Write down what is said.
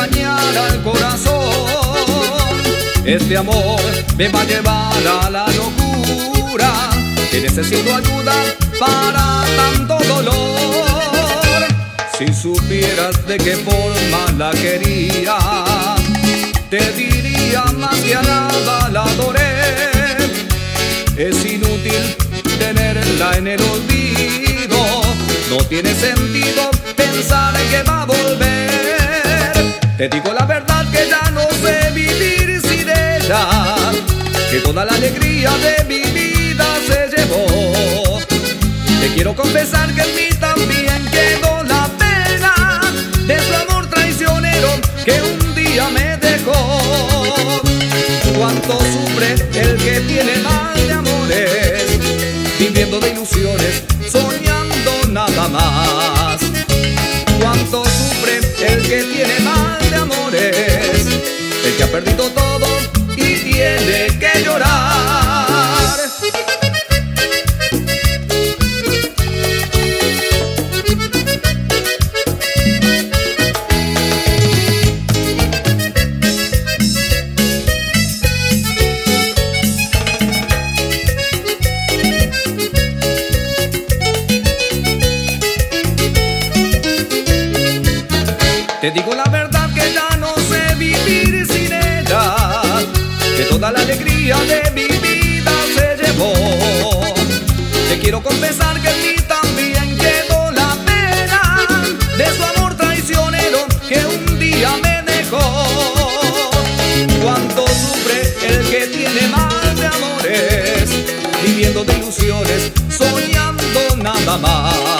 dañar al corazón. Este amor me va a llevar a la locura, que necesito ayuda para tanto dolor. Si supieras de qué forma la quería, te diría más que a nada la adoré. Es inútil tenerla en el olvido, no tiene sentido pensar que va a volver. Te digo la verdad que ya no sé vivir sin ella, que toda la alegría de mi vida se llevó. Te quiero confesar que en mí también quedó la pena de su amor traicionero que un día me dejó. Cuánto sufre el que tiene mal de amores, viviendo de ilusiones, soñando nada más. Cuánto sufre el que tiene mal de amores, el que ha perdido todo y tiene que llorar. Te digo la verdad que ya no sé vivir sin ella, que toda la alegría de mi vida se llevó. Te quiero confesar que en mí también quedó la pena de su amor traicionero que un día me dejó. Cuánto sufre el que tiene mal de amores, viviendo de ilusiones, soñando nada más.